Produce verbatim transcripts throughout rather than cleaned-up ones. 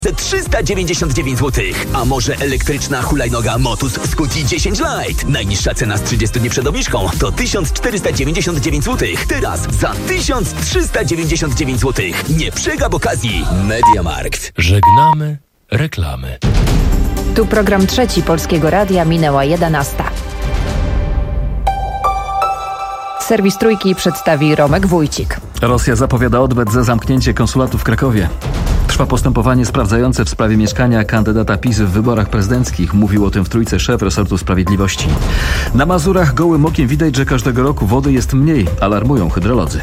Za trzysta dziewięćdziesiąt dziewięć złotych. A może elektryczna hulajnoga Motus Scuti dziesięć Lite? Najniższa cena z trzydziestu dni przed obniżką to tysiąc czterysta dziewięćdziesiąt dziewięć złotych. Teraz za tysiąc trzysta dziewięćdziesiąt dziewięć złotych. Nie przegap okazji. MediaMarkt. Żegnamy reklamy. Tu program trzeci Polskiego Radia, minęła jedenasta. Serwis Trójki przedstawi Romek Wójcik. Rosja zapowiada odwet za zamknięcie konsulatu w Krakowie. Trwa postępowanie sprawdzające w sprawie mieszkania kandydata PiS w wyborach prezydenckich. Mówił o tym w Trójce szef resortu sprawiedliwości. Na Mazurach gołym okiem widać, że każdego roku wody jest mniej, alarmują hydrolodzy.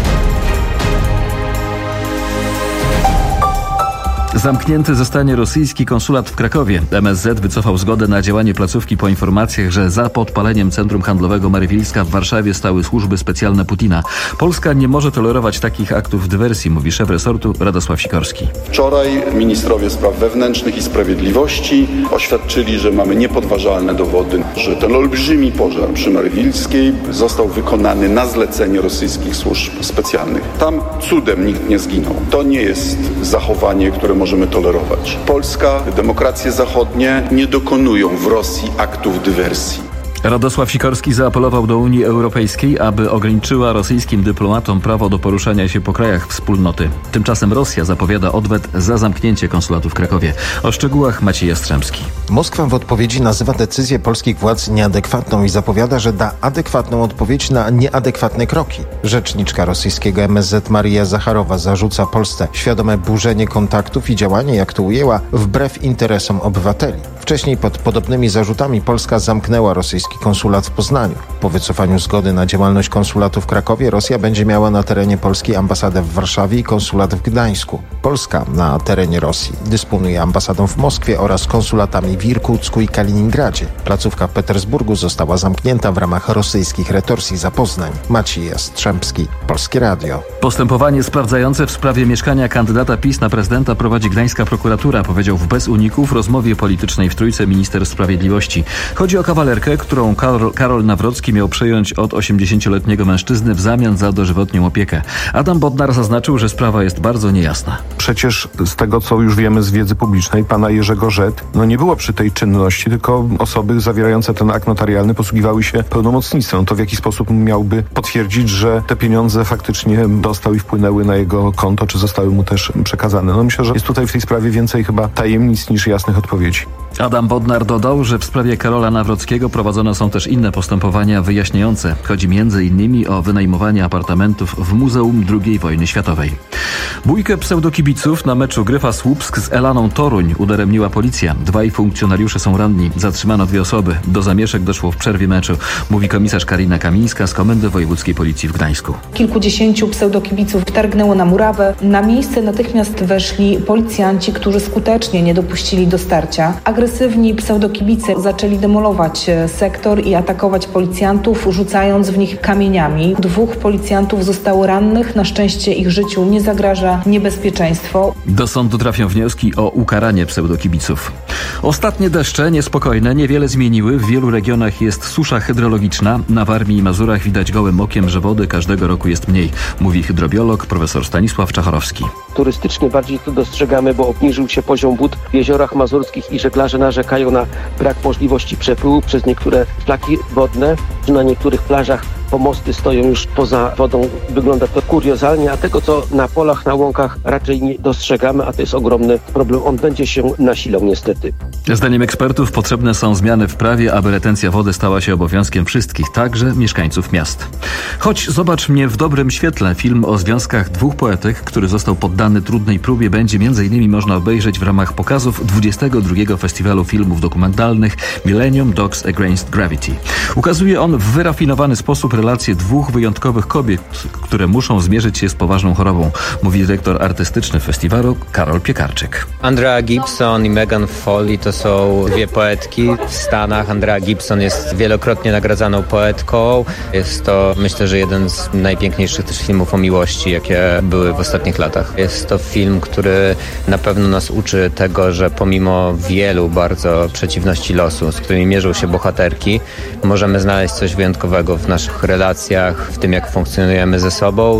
Zamknięty zostanie rosyjski konsulat w Krakowie. M S Z wycofał zgodę na działanie placówki po informacjach, że za podpaleniem centrum handlowego Marywilska w Warszawie stały służby specjalne Putina. Polska nie może tolerować takich aktów dywersji, mówi szef resortu Radosław Sikorski. Wczoraj ministrowie spraw wewnętrznych i sprawiedliwości oświadczyli, że mamy niepodważalne dowody, że ten olbrzymi pożar przy Marywilskiej został wykonany na zlecenie rosyjskich służb specjalnych. Tam cudem nikt nie zginął. To nie jest zachowanie, które możemy tolerować. Polska, demokracje zachodnie nie dokonują w Rosji aktów dywersji. Radosław Sikorski zaapelował do Unii Europejskiej, aby ograniczyła rosyjskim dyplomatom prawo do poruszania się po krajach wspólnoty. Tymczasem Rosja zapowiada odwet za zamknięcie konsulatu w Krakowie. O szczegółach Maciej Jastrzębski. Moskwa w odpowiedzi nazywa decyzję polskich władz nieadekwatną i zapowiada, że da adekwatną odpowiedź na nieadekwatne kroki. Rzeczniczka rosyjskiego M S Z Maria Zacharowa zarzuca Polsce świadome burzenie kontaktów i działanie, jak to ujęła, wbrew interesom obywateli. Wcześniej pod podobnymi zarzutami Polska zamknęła rosyjski konsulat w Poznaniu. Po wycofaniu zgody na działalność konsulatu w Krakowie Rosja będzie miała na terenie Polski ambasadę w Warszawie i konsulat w Gdańsku. Polska na terenie Rosji dysponuje ambasadą w Moskwie oraz konsulatami w Irkucku i Kaliningradzie. Placówka w Petersburgu została zamknięta w ramach rosyjskich retorsji za Poznań. Maciej Jastrzębski, Polskie Radio. Postępowanie sprawdzające w sprawie mieszkania kandydata PiS na prezydenta prowadzi gdańska prokuratura, powiedział w Bez Uników rozmowie politycznej w Trójce minister sprawiedliwości. Chodzi o kawalerkę, którą Karol, Karol Nawrocki miał przejąć od osiemdziesięcioletniego mężczyzny w zamian za dożywotnią opiekę. Adam Bodnar zaznaczył, że sprawa jest bardzo niejasna. Przecież z tego, co już wiemy z wiedzy publicznej, pana Jerzego Rzet, no nie było przy tej czynności, tylko osoby zawierające ten akt notarialny posługiwały się pełnomocnictwem. To w jaki sposób miałby potwierdzić, że te pieniądze faktycznie dostał i wpłynęły na jego konto, czy zostały mu też przekazane? No myślę, że jest tutaj w tej sprawie więcej chyba tajemnic niż jasnych odpowiedzi. Adam Bodnar dodał, że w sprawie Karola Nawrockiego prowadzone są też inne postępowania wyjaśniające. Chodzi między innymi o wynajmowanie apartamentów w Muzeum drugiej wojny światowej. Bójkę pseudokibiców na meczu Gryfa Słupsk z Elaną Toruń udaremniła policja. Dwaj funkcjonariusze są ranni. Zatrzymano dwie osoby. Do zamieszek doszło w przerwie meczu, mówi komisarz Karina Kamińska z Komendy Wojewódzkiej Policji w Gdańsku. Kilkudziesięciu pseudokibiców targnęło na murawę. Na miejsce natychmiast weszli policjanci, którzy skutecznie nie dopuścili do starcia. Agresywni pseudokibice zaczęli demolować sektor i atakować policjantów, rzucając w nich kamieniami. Dwóch policjantów zostało rannych. Na szczęście ich życiu nie zagraża niebezpieczeństwo. Do sądu trafią wnioski o ukaranie pseudokibiców. Ostatnie deszcze, niespokojne, niewiele zmieniły. W wielu regionach jest susza hydrologiczna. Na Warmii i Mazurach widać gołym okiem, że wody każdego roku jest mniej, mówi hydrobiolog profesor Stanisław Czacharowski. Turystycznie bardziej to dostrzegamy, bo obniżył się poziom wód w jeziorach mazurskich i żeglarze narzekają na brak możliwości przepływu przez niektóre szlaki wodne. Na niektórych plażach pomosty stoją już poza wodą. Wygląda to kuriozalnie, a tego, co na polach, na łąkach raczej nie dostrzegamy, a to jest ogromny problem. On będzie się nasilał niestety. Zdaniem ekspertów potrzebne są zmiany w prawie, aby retencja wody stała się obowiązkiem wszystkich, także mieszkańców miast. Choć zobacz mnie w dobrym świetle. Film o związkach dwóch poetek, który został poddany trudnej próbie, będzie między innymi można obejrzeć w ramach pokazów dwudziestego drugiego Festiwalu Filmów Dokumentalnych Millennium Dogs Against Gravity. Ukazuje on w wyrafinowany sposób relacje dwóch wyjątkowych kobiet, które muszą zmierzyć się z poważną chorobą, mówi dyrektor artystyczny festiwalu Karol Piekarczyk. Andrea Gibson i Megan Foley to są dwie poetki w Stanach. Andrea Gibson jest wielokrotnie nagradzaną poetką. Jest to, myślę, że jeden z najpiękniejszych też filmów o miłości, jakie były w ostatnich latach. Jest to film, który na pewno nas uczy tego, że pomimo wielu bardzo przeciwności losu, z którymi mierzą się bohaterki, możemy znaleźć coś wyjątkowego w naszych relacjach, w tym jak funkcjonujemy ze sobą.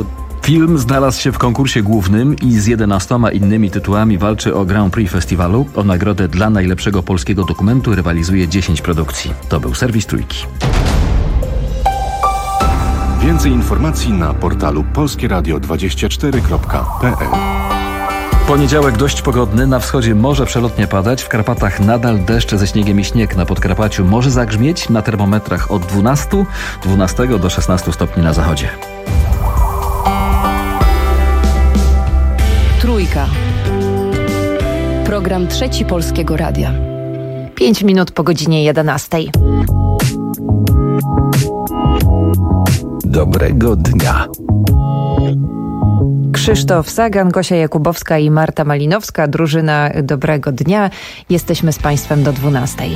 Film znalazł się w konkursie głównym i z jedenastoma innymi tytułami walczy o Grand Prix Festiwalu. O nagrodę dla najlepszego polskiego dokumentu rywalizuje dziesięć produkcji. To był serwis Trójki. Więcej informacji na portalu polskie radio dwadzieścia cztery kropka p l. Poniedziałek dość pogodny, na wschodzie może przelotnie padać, w Karpatach nadal deszcze ze śniegiem i śnieg, na Podkarpaciu może zagrzmieć, na termometrach od dwunastu do szesnastu stopni na zachodzie. Trójka. Program Trzeci Polskiego Radia. Pięć minut po godzinie jedenastej. Dobrego dnia. Krzysztof Sagan, Gosia Jakubowska i Marta Malinowska, drużyna Dobrego Dnia. Jesteśmy z Państwem do dwunastej.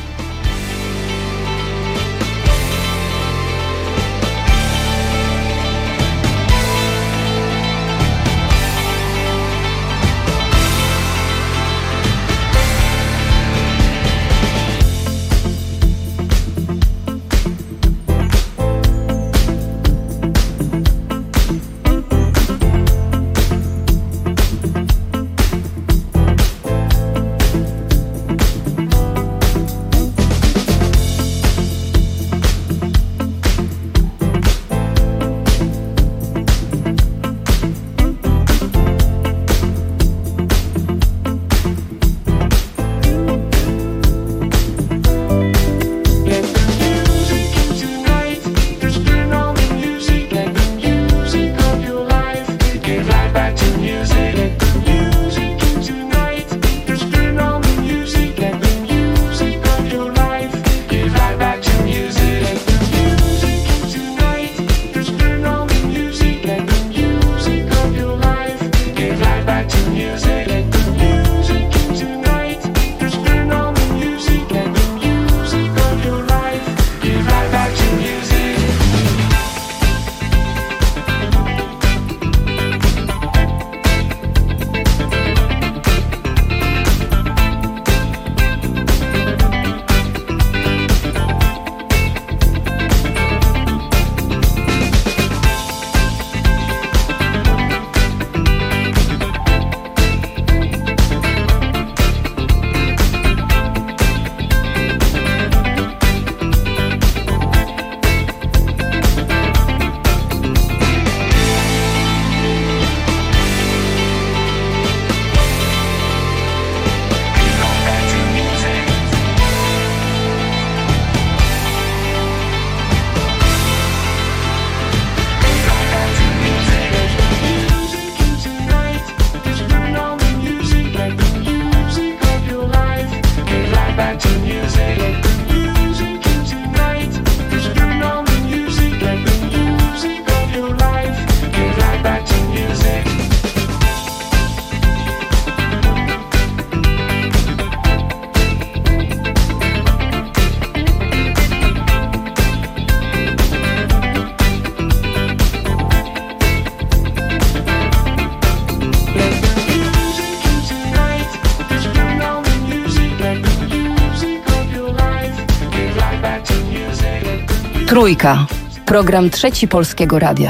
Trójka. Program Trzeci Polskiego Radia.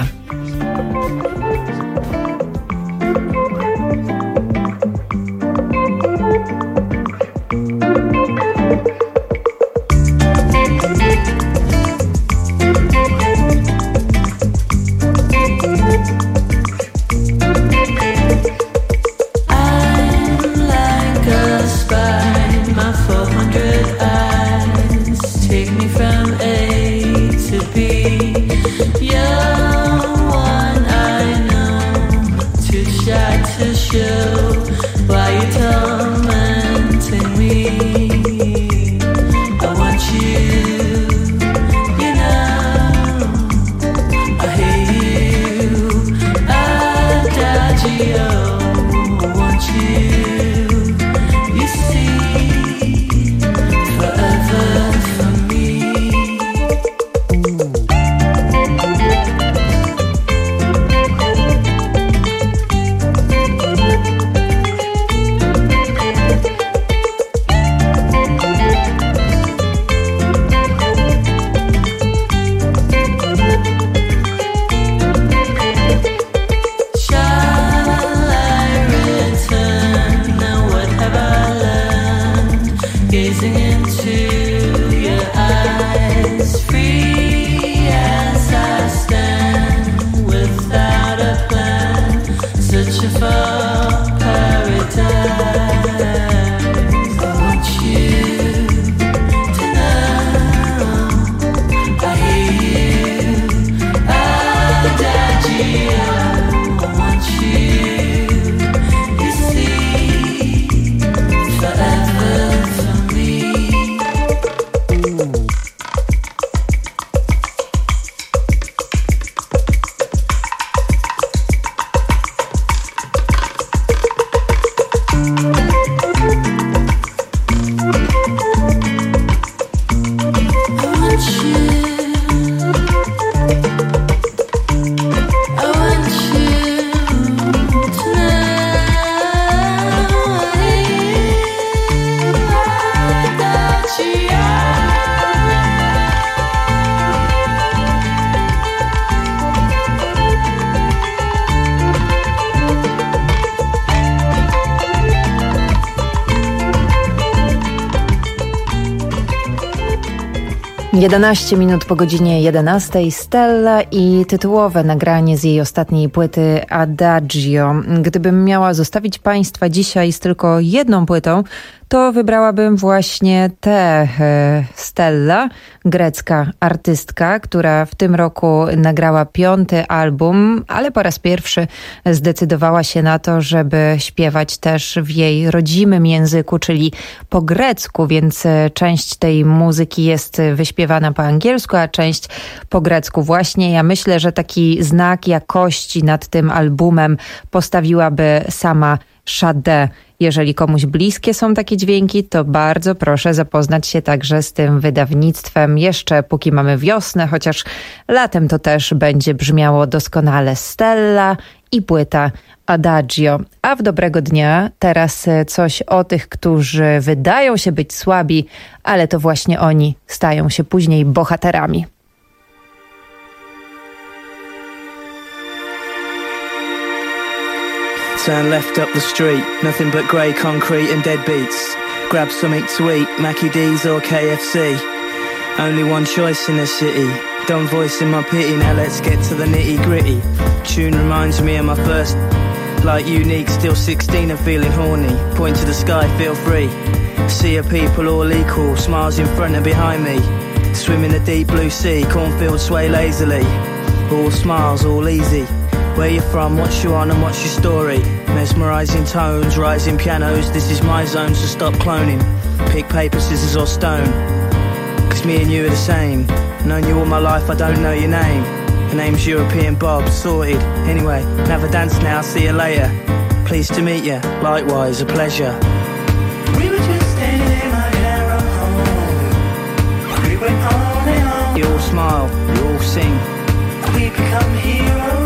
Take me from A to B. You're gazing into your eyes, free as I stand, without a plan, searching for paradise. I want you to know I hear you, Adagio. I want you, you see, forever for me. jedenaście minut po godzinie jedenastej. Stella i tytułowe nagranie z jej ostatniej płyty Adagio. Gdybym miała zostawić Państwa dzisiaj z tylko jedną płytą, to wybrałabym właśnie tę Stella, grecka artystka, która w tym roku nagrała piąty album, ale po raz pierwszy zdecydowała się na to, żeby śpiewać też w jej rodzimym języku, czyli po grecku, więc część tej muzyki jest wyśpiewana po angielsku, a część po grecku właśnie. Ja myślę, że taki znak jakości nad tym albumem postawiłaby sama Sade. Jeżeli komuś bliskie są takie dźwięki, to bardzo proszę zapoznać się także z tym wydawnictwem jeszcze póki mamy wiosnę, chociaż latem to też będzie brzmiało doskonale. Stella i płyta Adagio. A w dobrego dnia teraz coś o tych, którzy wydają się być słabi, ale to właśnie oni stają się później bohaterami. Turn left up the street, nothing but grey concrete and dead beats. Grab something to eat, Mackie D's or K F C. Only one choice in the city, don't voice in my pity. Now let's get to the nitty gritty. Tune reminds me of my first, like unique, still sixteen and feeling horny. Point to the sky, feel free. See a people all equal, smiles in front and behind me. Swim in the deep blue sea, cornfields sway lazily. All smiles, all easy. Where you from, what you on and what's your story? Mesmerising tones, rising pianos, this is my zone, so stop cloning. Pick paper, scissors or stone, cause me and you are the same. Known you all my life, I don't know your name. The name's European Bob, sorted. Anyway, have a dance now, see you later. Pleased to meet you, likewise, a pleasure. We were just standing in my narrow home. We went on and on. You all smile, you all sing. We become heroes.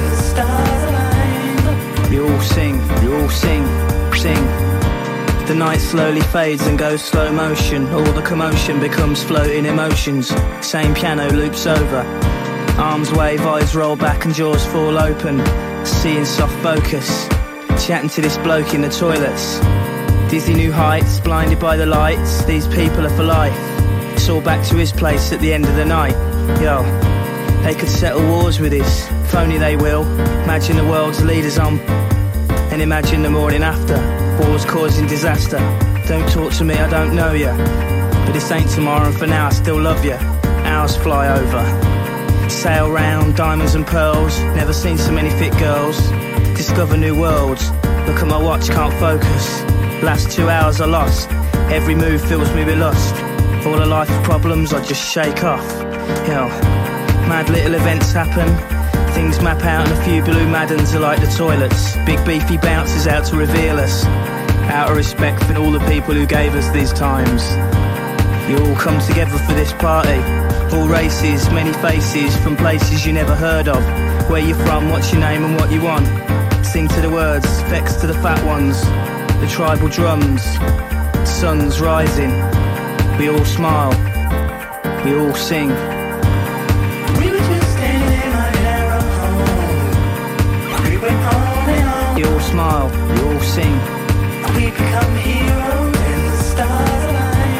You all sing, you all sing, sing. The night slowly fades and goes slow motion. All the commotion becomes floating emotions. Same piano loops over. Arms wave, eyes roll back and jaws fall open. Seeing soft focus. Chatting to this bloke in the toilets. Dizzy new heights, blinded by the lights. These people are for life. It's all back to his place at the end of the night. Yo, they could settle wars with this. If only they will. Imagine the world's leaders on, and imagine the morning after. Wars causing disaster. Don't talk to me, I don't know ya. But this ain't tomorrow, and for now I still love ya. Hours fly over. Sail round, diamonds and pearls. Never seen so many fit girls. Discover new worlds. Look at my watch, can't focus. Last two hours I lost. Every move fills me with lust. All a life of problems I just shake off. Yo, mad little events happen. Things map out and a few blue Maddens are like the toilets. Big beefy bouncers out to reveal us. Out of respect for all the people who gave us these times. You all come together for this party. All races, many faces, from places you never heard of. Where you from, what's your name and what you want. Sing to the words, vex to the fat ones. The tribal drums, sun's rising. We all smile, we all sing. You all smile, you all sing. We become heroes and the stars align.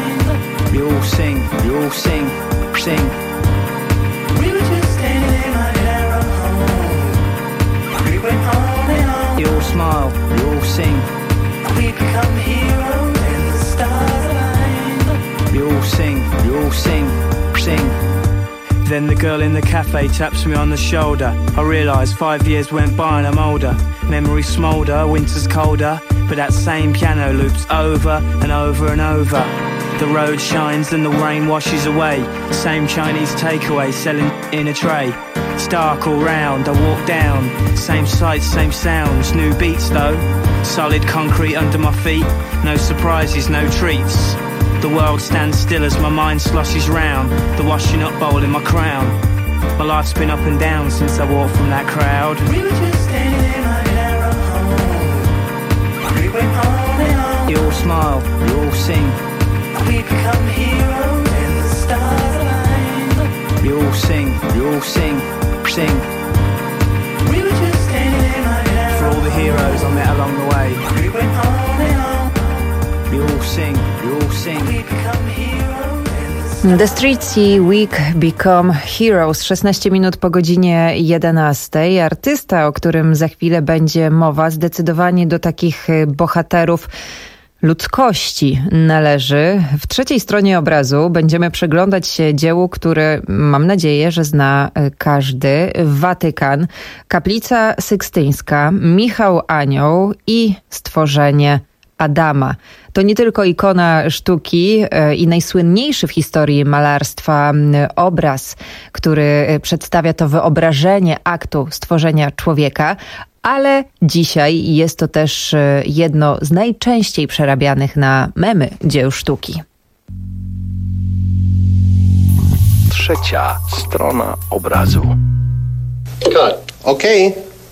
sing. We were just standing in my narrow home. We went on and on. You all smile, you all sing. We become heroes and the stars align. You all sing, you all sing, sing. Then the girl in the cafe taps me on the shoulder. I realise five years went by and I'm older. Memories smoulder, winter's colder, but that same piano loops over and over and over. The road shines and the rain washes away. Same Chinese takeaway selling in a tray. It's dark all round, I walk down. Same sights, same sounds, new beats though. Solid concrete under my feet. No surprises, no treats. The world stands still as my mind sloshes round. The washing up bowl in my crown. My life's been up and down since I walked from that crowd. We were just standing in my narrow home. We went on and on. You all smile, you all sing. We become heroes and the stars align. You all sing, you all sing, sing. We were just standing in my narrow For all the heroes I met along the way. We went on and on. You all sing, you all sing. We become heroes. The Streets i Week Become Heroes. szesnaście minut po godzinie jedenastej. Artysta, o którym za chwilę będzie mowa, zdecydowanie do takich bohaterów ludzkości należy. W trzeciej stronie obrazu będziemy przyglądać się dziełu, które mam nadzieję, że zna każdy. Watykan, Kaplica Sykstyńska, Michał Anioł i stworzenie Adama. To nie tylko ikona sztuki i najsłynniejszy w historii malarstwa obraz, który przedstawia to wyobrażenie aktu stworzenia człowieka, ale dzisiaj jest to też jedno z najczęściej przerabianych na memy dzieł sztuki. Trzecia strona obrazu. Cut. Okej.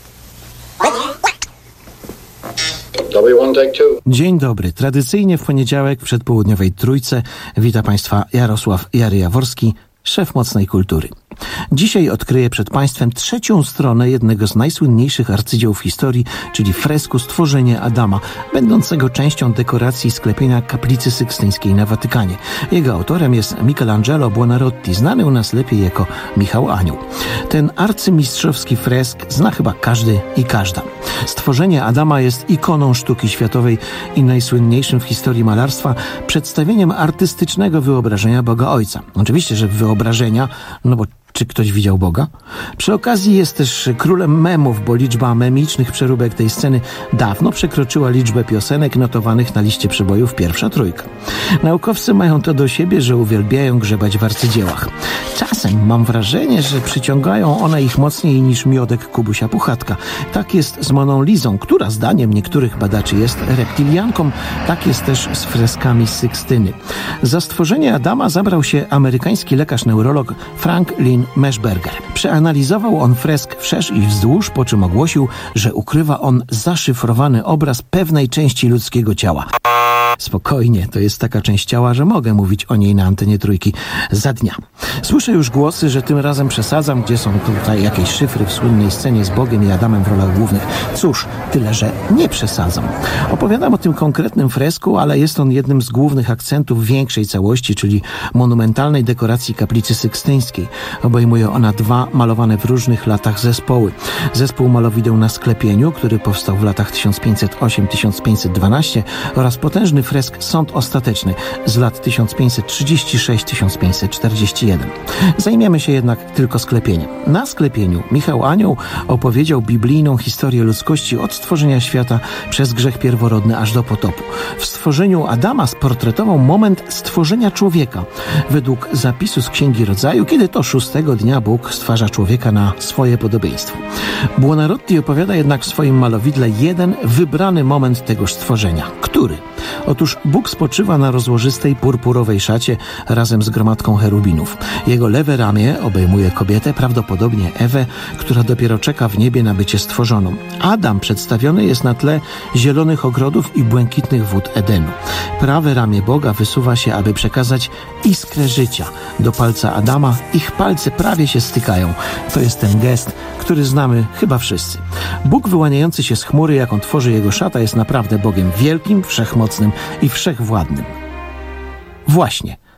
Dzień dobry. Tradycyjnie w poniedziałek w przedpołudniowej trójce wita Państwa Jarosław Jary-Jaworski, szef Mocnej Kultury. Dzisiaj odkryję przed Państwem trzecią stronę jednego z najsłynniejszych arcydzieł w historii, czyli fresku Stworzenie Adama, będącego częścią dekoracji sklepienia Kaplicy Sykstyńskiej na Watykanie. Jego autorem jest Michelangelo Buonarroti, znany u nas lepiej jako Michał Anioł. Ten arcymistrzowski fresk zna chyba każdy i każda. Stworzenie Adama jest ikoną sztuki światowej i najsłynniejszym w historii malarstwa przedstawieniem artystycznego wyobrażenia Boga Ojca. Oczywiście, że wyobrażenia, no bo czy ktoś widział Boga? Przy okazji jest też królem memów, bo liczba memicznych przeróbek tej sceny dawno przekroczyła liczbę piosenek notowanych na liście przebojów Pierwsza Trójka. Naukowcy mają to do siebie, że uwielbiają grzebać w arcydziełach. Czasem mam wrażenie, że przyciągają one ich mocniej niż miodek Kubusia Puchatka. Tak jest z Moną Lizą, która zdaniem niektórych badaczy jest reptilianką. Tak jest też z freskami Sykstyny. Za stworzenie Adama zabrał się amerykański lekarz-neurolog Frank Lynn Meshberger. Przeanalizował on fresk wszerz i wzdłuż, po czym ogłosił, że ukrywa on zaszyfrowany obraz pewnej części ludzkiego ciała. Spokojnie, to jest taka część ciała, że mogę mówić o niej na antenie trójki za dnia. Słyszę już głosy, że tym razem przesadzam, gdzie są tutaj jakieś szyfry w słynnej scenie z Bogiem i Adamem w rolach głównych. Cóż, tyle, że nie przesadzam. Opowiadam o tym konkretnym fresku, ale jest on jednym z głównych akcentów większej całości, czyli monumentalnej dekoracji Kaplicy Sykstyńskiej. Obejmuje ona dwa malowane w różnych latach zespoły. Zespół Malowideł na Sklepieniu, który powstał w latach tysiąc pięćset osiem do tysiąc pięćset dwanaście oraz potężny fresk Sąd Ostateczny z lat tysiąc pięćset trzydzieści sześć do tysiąc pięćset czterdzieści jeden. Zajmiemy się jednak tylko sklepieniem. Na Sklepieniu Michał Anioł opowiedział biblijną historię ludzkości od stworzenia świata przez grzech pierworodny aż do potopu. W stworzeniu Adama sportretował moment stworzenia człowieka. Według zapisu z Księgi Rodzaju, kiedy to szóstego dnia Bóg stwarza człowieka na swoje podobieństwo. Buonarroti opowiada jednak w swoim malowidle jeden wybrany moment tegoż stworzenia. Który? Otóż Bóg spoczywa na rozłożystej purpurowej szacie razem z gromadką cherubinów. Jego lewe ramię obejmuje kobietę, prawdopodobnie Ewę, która dopiero czeka w niebie na bycie stworzoną. Adam przedstawiony jest na tle zielonych ogrodów i błękitnych wód Edenu. Prawe ramię Boga wysuwa się, aby przekazać iskrę życia do palca Adama. Ich palce prawie się stykają. To jest ten gest, który znamy chyba wszyscy. Bóg wyłaniający się z chmury, jaką tworzy jego szata, jest naprawdę Bogiem wielkim, wszechmocnym i wszechwładnym. Właśnie,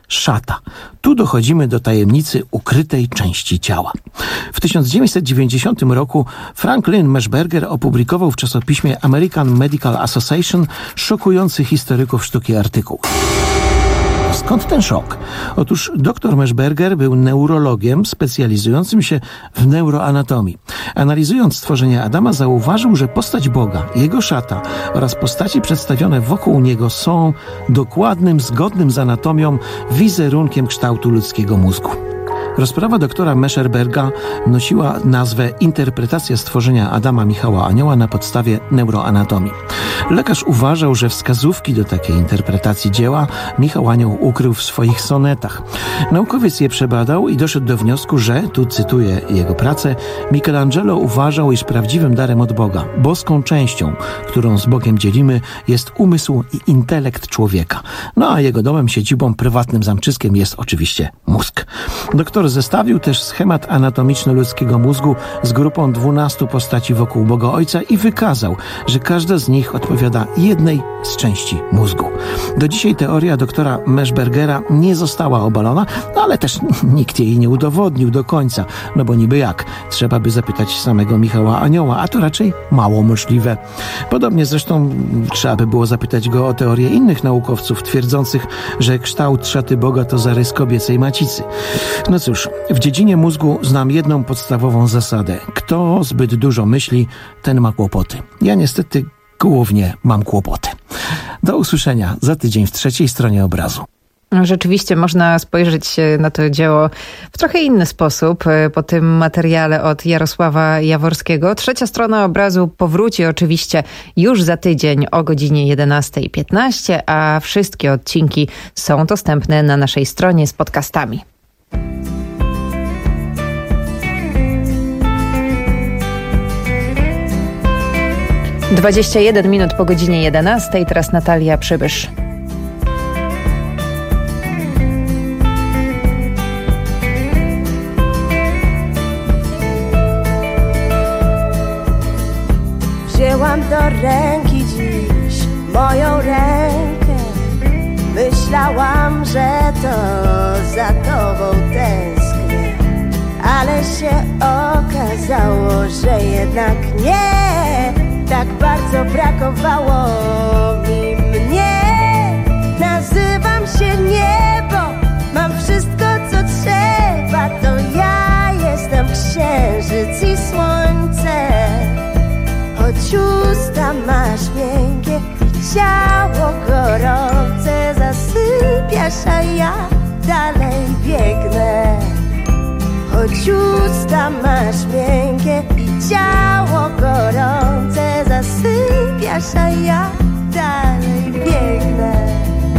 szata. Tu dochodzimy do tajemnicy ukrytej części ciała. W tysiąc dziewięćset dziewięćdziesiątym roku Franklin Meshberger opublikował w czasopiśmie American Medical Association szokujący historyków sztuki artykuł. Skąd ten szok? Otóż dr Meshberger był neurologiem specjalizującym się w neuroanatomii. Analizując stworzenie Adama, zauważył, że postać Boga, jego szata oraz postaci przedstawione wokół niego są dokładnym, zgodnym z anatomią wizerunkiem kształtu ludzkiego mózgu. Rozprawa doktora Meshberga nosiła nazwę Interpretacja stworzenia Adama Michała Anioła na podstawie neuroanatomii. Lekarz uważał, że wskazówki do takiej interpretacji dzieła Michał Anioł ukrył w swoich sonetach. Naukowiec je przebadał i doszedł do wniosku, że, tu cytuję jego pracę, Michelangelo uważał, iż prawdziwym darem od Boga, boską częścią, którą z Bogiem dzielimy, jest umysł i intelekt człowieka. No a jego domem, siedzibą, prywatnym zamczyskiem jest oczywiście mózg. Doktor zestawił też schemat anatomiczny ludzkiego mózgu z grupą dwunastu postaci wokół Boga Ojca i wykazał, że każda z nich odpowiada jednej z części mózgu. Do dzisiaj teoria doktora Meshbergera nie została obalona, no ale też nikt jej nie udowodnił do końca, no bo niby jak? Trzeba by zapytać samego Michała Anioła, a to raczej mało możliwe. Podobnie zresztą trzeba by było zapytać go o teorię innych naukowców twierdzących, że kształt szaty Boga to zarys kobiecej macicy. No cóż, w dziedzinie mózgu znam jedną podstawową zasadę. Kto zbyt dużo myśli, ten ma kłopoty. Ja niestety głównie mam kłopoty. Do usłyszenia za tydzień w trzeciej stronie obrazu. Rzeczywiście można spojrzeć na to dzieło w trochę inny sposób po tym materiale od Jarosława Jaworskiego. Trzecia strona obrazu powróci oczywiście już za tydzień o godzinie jedenasta piętnaście, a wszystkie odcinki są dostępne na naszej stronie z podcastami. dwadzieścia jeden minut po godzinie jedenastej, teraz Natalia Przybysz. Wzięłam do ręki dziś moją rękę. Myślałam, że to za tobą tęsknię, ale się okazało, że jednak nie. Tak bardzo brakowało mi mnie. Nazywam się niebo, mam wszystko co trzeba. To ja jestem księżyc i słońce. Choć usta masz miękkie i ciało gorące, zasypiasz, a ja dalej biegnę. Choć usta masz miękkie i ciało gorące, zasypiasz, a ja dalej biegnę.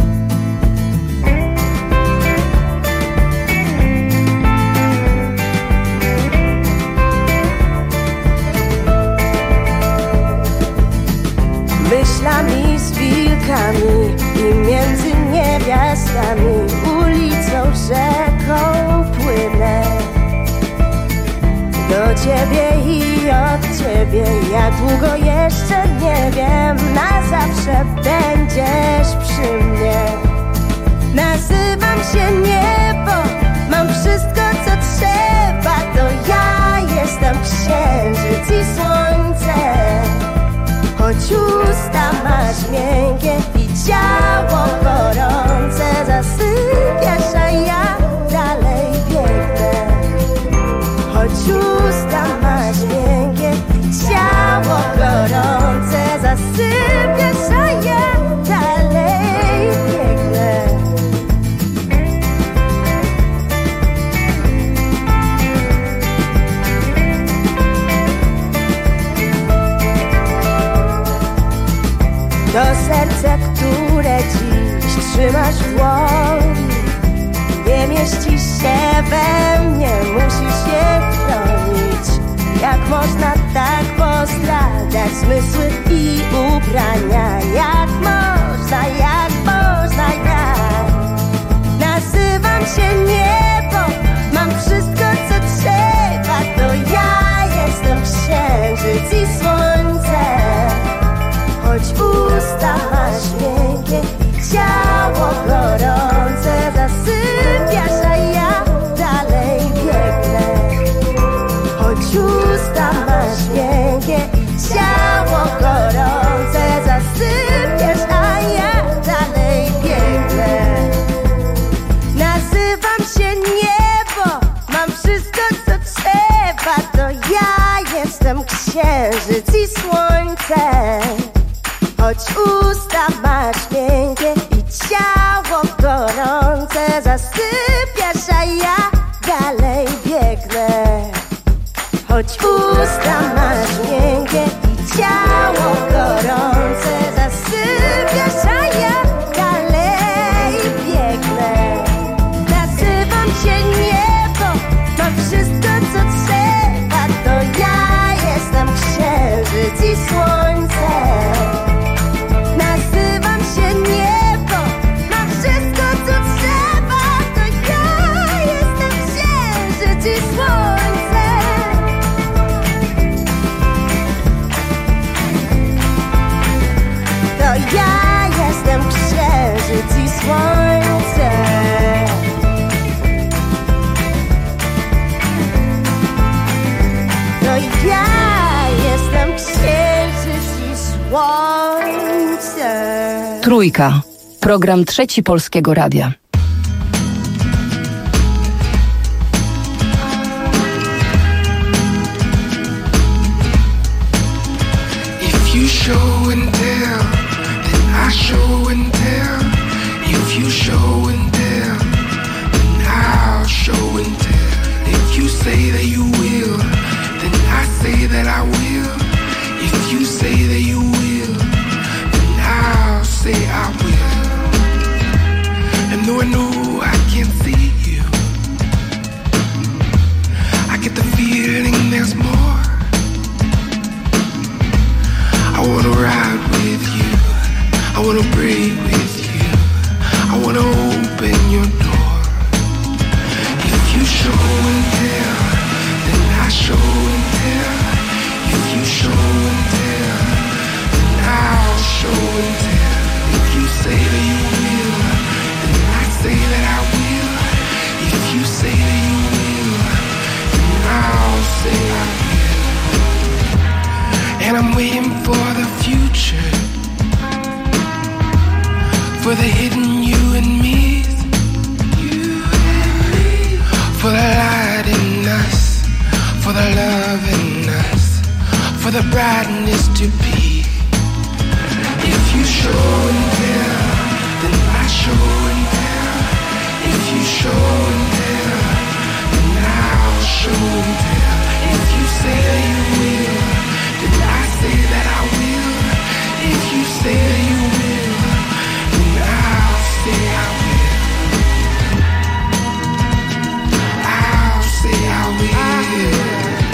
Myślami z wilkami i między niewiastami, ulicą, rzeką płynę. Do ciebie i od ciebie, jak długo jeszcze nie wiem. Na zawsze będziesz przy mnie. Nazywam się niebo, mam wszystko co trzeba. To ja jestem księżyc i słońce. Choć usta masz miękkie i ciało gorące, zasypiasz, a ja dalej biegnę. Choć usta masz miękkie i ciało gorące, zasypiasz, a ja dalej biegnę. To serce, które dziś trzymasz w dłoni, nie mieści się we mnie, musisz je chronić. Jak można tak postradać zmysły i ubrania? Jak można, jak można, jak? Nazywam się niebo, mam wszystko co trzeba. To ja jestem księżyc i słońce. Choć usta masz miękkie i ciało gorące, zasypiasz. Trójka. Program Trzeci Polskiego Radia. If you show and tell, then I show and tell. If you show and tell, then I'll show and tell. If you say that you will, then I say that I will. If you say that you will, then I'll say I will. And though I know I can't see you, I get the feeling there's more. I wanna ride with you, I wanna break with you, I wanna open your door. If you show and tell, then I show and tell. If you show and tell, then I'll show and tell. If you say that you will, then I say that I will. If you say that you will, then I'll say I will. And I'm waiting for the future, for the hidden you and me, for the light in us, for the love in us, for the brightness to be. If you show and tell, then I show and tell. If you show and tell, then I'll show and tell. If you say that you will, then I say that I will. If you say that you will, then I'll say I will. I'll say I will.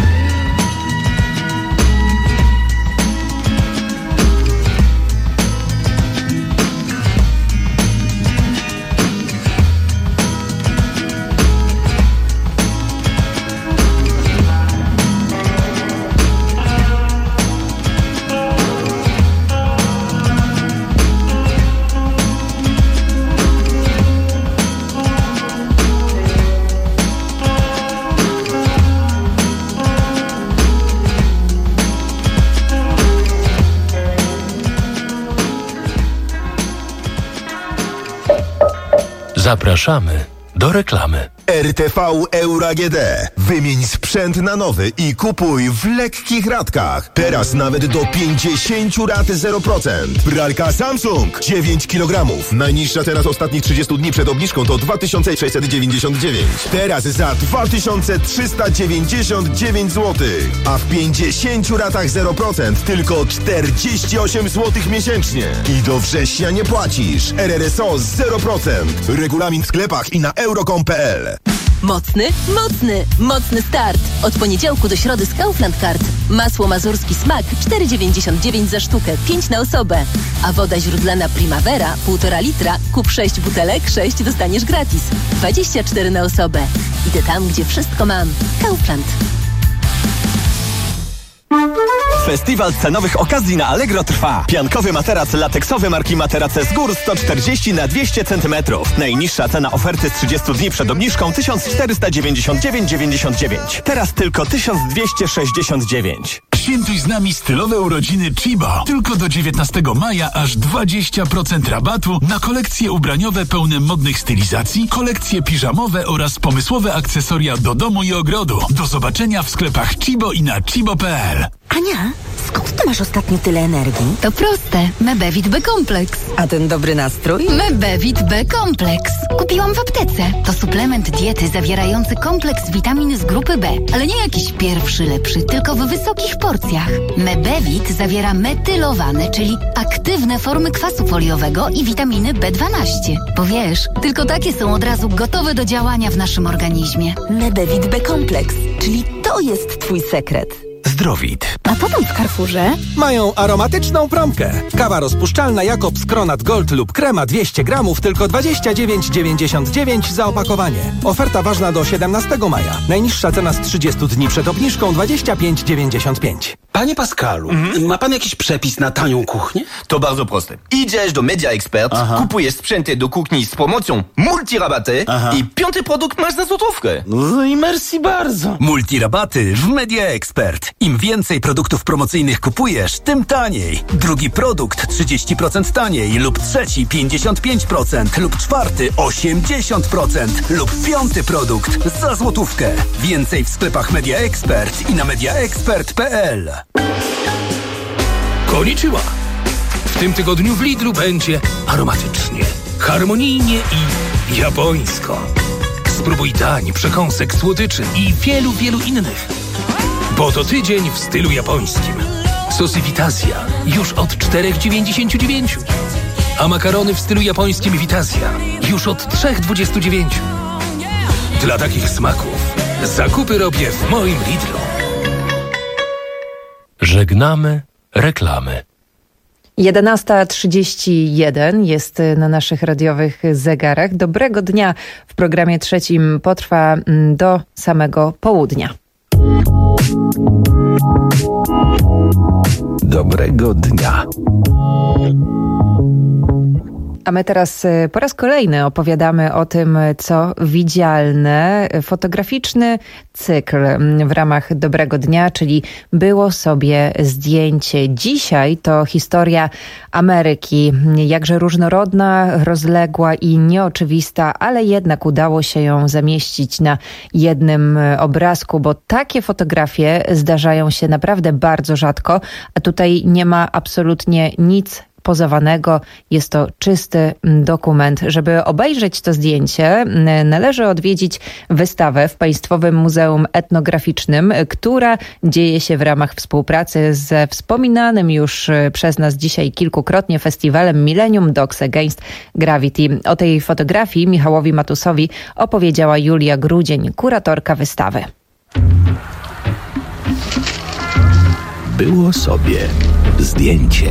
Zapraszamy do reklamy. R T V Euro A G D. Wymień sprzęt na nowy i kupuj w lekkich ratkach. Teraz nawet do pięćdziesiąt rat zero procent. Pralka Samsung dziewięć kilogramów. Najniższa teraz ostatnich trzydziestu dni przed obniżką to dwa tysiące sześćset dziewięćdziesiąt dziewięć. Teraz za dwa tysiące trzysta dziewięćdziesiąt dziewięć złotych. A w pięćdziesięciu ratach zero procent tylko czterdzieści osiem złotych miesięcznie. I do września nie płacisz. R R S O zero procent. Regulamin w sklepach i na euro kropka com kropka p l. Mocny, mocny, mocny start. Od poniedziałku do środy z Kaufland Card. Masło mazurski smak cztery dziewięćdziesiąt dziewięć za sztukę, pięć na osobę. A woda źródlana Primavera półtora litra, kup sześć butelek, sześć dostaniesz gratis. dwadzieścia cztery na osobę. Idę tam, gdzie wszystko mam. Kaufland. Festiwal cenowych okazji na Allegro trwa. Piankowy materac lateksowy marki Materace z gór sto czterdzieści na dwieście centymetrów. Najniższa cena oferty z trzydziestu dni przed obniżką tysiąc czterysta dziewięćdziesiąt dziewięć dziewięćdziesiąt dziewięć. Teraz tylko tysiąc dwieście sześćdziesiąt dziewięć. Świętuj z nami stylowe urodziny Chibo. Tylko do dziewiętnastego maja aż dwadzieścia procent rabatu na kolekcje ubraniowe pełne modnych stylizacji, kolekcje piżamowe oraz pomysłowe akcesoria do domu i ogrodu. Do zobaczenia w sklepach Chibo i na chibo kropka p l. Ania, skąd ty masz ostatnio tyle energii? To proste. Mebevit B-Kompleks. A ten dobry nastrój? Mebevit B-Kompleks. Kupiłam w aptece. To suplement diety zawierający kompleks witamin z grupy B. Ale nie jakiś pierwszy lepszy, tylko w wysokich porcjach. Mebevit zawiera metylowane, czyli aktywne formy kwasu foliowego i witaminy B dwanaście. Bo wiesz, tylko takie są od razu gotowe do działania w naszym organizmie. Mebevit B-Kompleks, czyli to jest twój sekret. Zdrowit. A co tam w Carrefourze? Mają aromatyczną promkę. Kawa rozpuszczalna Jakobs Kronat Gold lub krema dwieście gramów, tylko dwadzieścia dziewięć dziewięćdziesiąt dziewięć za opakowanie. Oferta ważna do siedemnastego maja. Najniższa cena z trzydziestu dni przed obniżką dwadzieścia pięć dziewięćdziesiąt pięć. Panie Pascalu, mhm. ma pan jakiś przepis na tanią kuchnię? To bardzo proste. Idziesz do Media Expert, Aha. kupujesz sprzęty do kuchni z promocją multirabaty Aha. i piąty produkt masz za złotówkę. No i merci bardzo. Multirabaty w Media Expert. Im więcej produktów produktów promocyjnych kupujesz, tym taniej. Drugi produkt trzydzieści procent taniej lub trzeci pięćdziesiąt pięć procent lub czwarty osiemdziesiąt procent lub piąty produkt za złotówkę. Więcej w sklepach Media Expert i na media expert kropka p l. Konnichiwa! W tym tygodniu w Lidlu będzie aromatycznie, harmonijnie i japońsko. Spróbuj dań, przekąsek, słodyczy i wielu, wielu innych. Bo to tydzień w stylu japońskim. Sosy Vitazia już od cztery dziewięćdziesiąt dziewięć. A makarony w stylu japońskim Vitazia już od trzy dwadzieścia dziewięć. Dla takich smaków zakupy robię w moim Lidlu. Żegnamy reklamy. jedenasta trzydzieści jeden jest na naszych radiowych zegarach. Dobrego dnia w programie trzecim potrwa do samego południa. Dobrego dnia. A my teraz po raz kolejny opowiadamy o tym, co widzialne. Fotograficzny cykl w ramach Dobrego Dnia, czyli Było sobie zdjęcie. Dzisiaj to historia Ameryki. Jakże różnorodna, rozległa i nieoczywista, ale jednak udało się ją zamieścić na jednym obrazku, bo takie fotografie zdarzają się naprawdę bardzo rzadko, a tutaj nie ma absolutnie nic pozowanego. Jest to czysty dokument. Żeby obejrzeć to zdjęcie, należy odwiedzić wystawę w Państwowym Muzeum Etnograficznym, która dzieje się w ramach współpracy ze wspominanym już przez nas dzisiaj kilkukrotnie festiwalem Millennium Dogs Against Gravity. O tej fotografii Michałowi Matusowi opowiedziała Julia Grudzień, kuratorka wystawy. Było sobie zdjęcie.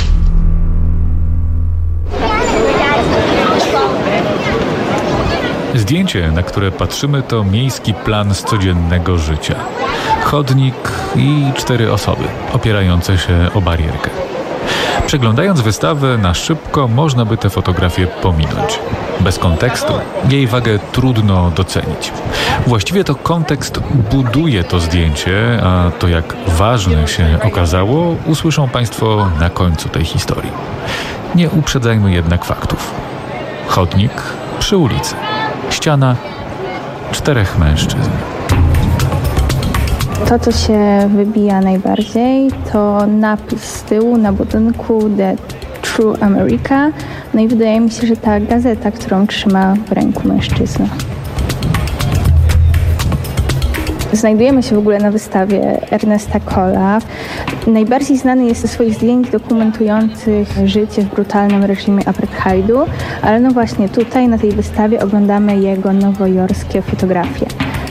Zdjęcie, na które patrzymy, to miejski plan z codziennego życia. Chodnik i cztery osoby opierające się o barierkę. Przeglądając wystawę na szybko, można by tę fotografię pominąć. Bez kontekstu jej wagę trudno docenić. Właściwie to kontekst buduje to zdjęcie, a to jak ważne się okazało, usłyszą Państwo na końcu tej historii. Nie uprzedzajmy jednak faktów. Chodnik przy ulicy. Ściana, czterech mężczyzn. To, co się wybija najbardziej, to napis z tyłu na budynku The True America. No i wydaje mi się, że ta gazeta, którą trzyma w ręku mężczyzna. Znajdujemy się w ogóle na wystawie Ernesta Colla. Najbardziej znany jest ze swoich zdjęć dokumentujących życie w brutalnym reżimie apartheidu, ale no właśnie tutaj na tej wystawie oglądamy jego nowojorskie fotografie.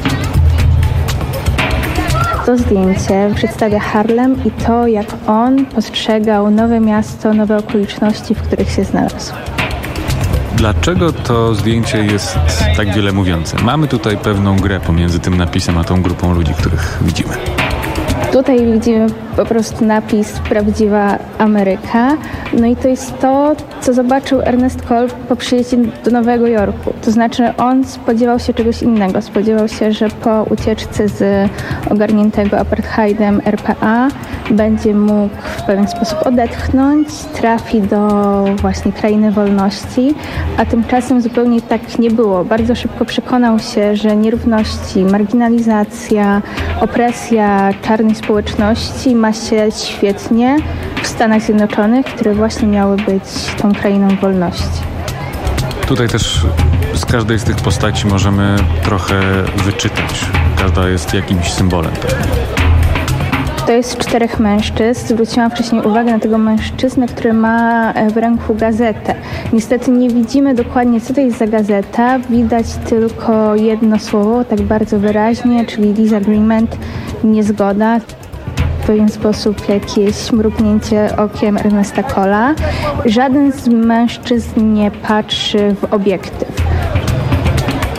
To zdjęcie przedstawia Harlem i to, jak on postrzegał nowe miasto, nowe okoliczności, w których się znalazł. Dlaczego to zdjęcie jest tak wiele mówiące? Mamy tutaj pewną grę pomiędzy tym napisem a tą grupą ludzi, których widzimy. Tutaj widzimy po prostu napis Prawdziwa Ameryka. No i to jest to, co zobaczył Ernest Coll po przyjeździe do Nowego Jorku. To znaczy on spodziewał się czegoś innego. Spodziewał się, że po ucieczce z ogarniętego apartheidem R P A będzie mógł w pewien sposób odetchnąć, trafi do właśnie krainy wolności, a tymczasem zupełnie tak nie było. Bardzo szybko przekonał się, że nierówności, marginalizacja, opresja czarnej społeczności ma się świetnie w Stanach Zjednoczonych, które właśnie miały być tą krainą wolności. Tutaj też z każdej z tych postaci możemy trochę wyczytać. Każda jest jakimś symbolem. To jest czterech mężczyzn. Zwróciłam wcześniej uwagę na tego mężczyznę, który ma w ręku gazetę. Niestety nie widzimy dokładnie, co to jest za gazeta. Widać tylko jedno słowo, tak bardzo wyraźnie, czyli disagreement, niezgoda. W pewien sposób jakieś mrugnięcie okiem Ernesta Colla. Żaden z mężczyzn nie patrzy w obiektyw.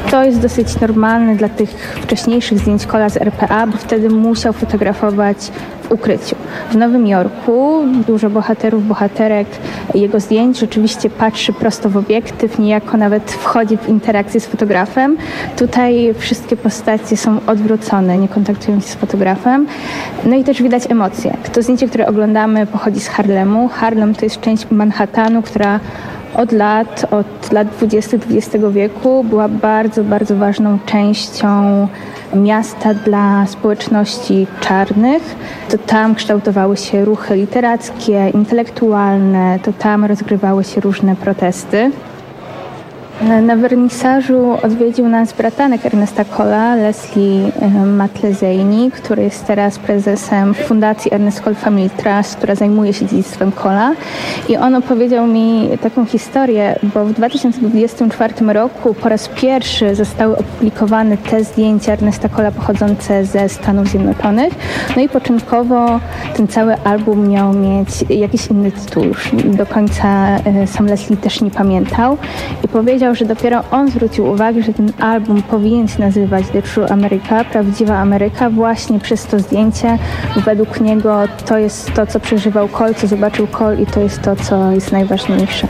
To jest dosyć normalne dla tych wcześniejszych zdjęć Cola z R P A, bo wtedy musiał fotografować w ukryciu. W Nowym Jorku dużo bohaterów, bohaterek jego zdjęć rzeczywiście patrzy prosto w obiektyw, niejako nawet wchodzi w interakcję z fotografem. Tutaj wszystkie postacie są odwrócone, nie kontaktują się z fotografem. No i też widać emocje. To zdjęcie, które oglądamy, pochodzi z Harlemu. Harlem to jest część Manhattanu, która od lat, od lat dwudziestych dwudziestego wieku była bardzo, bardzo ważną częścią miasta dla społeczności czarnych. To tam kształtowały się ruchy literackie, intelektualne, to tam rozgrywały się różne protesty. Na wernisażu odwiedził nas bratanek Ernesta Cola, Leslie Matlezejni, który jest teraz prezesem Fundacji Ernest Cole Family Trust, która zajmuje się dziedzictwem Cola. I on opowiedział mi taką historię, bo w dwa tysiące dwudziestym czwartym roku po raz pierwszy zostały opublikowane te zdjęcia Ernesta Cola pochodzące ze Stanów Zjednoczonych. No i początkowo ten cały album miał mieć jakiś inny tytuł. Już do końca sam Leslie też nie pamiętał. I powiedział, że dopiero on zwrócił uwagę, że ten album powinien się nazywać The True America, prawdziwa Ameryka, właśnie przez to zdjęcie. Według niego to jest to, co przeżywał Cole, co zobaczył Cole i to jest to, co jest najważniejsze.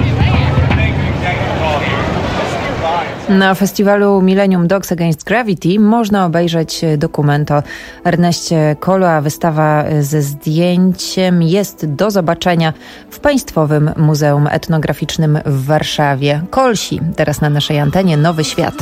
Na festiwalu Millennium Dogs Against Gravity można obejrzeć dokument o Ernestie Colu, a wystawa ze zdjęciem jest do zobaczenia w Państwowym Muzeum Etnograficznym w Warszawie. Kolsi, teraz na naszej antenie Nowy Świat.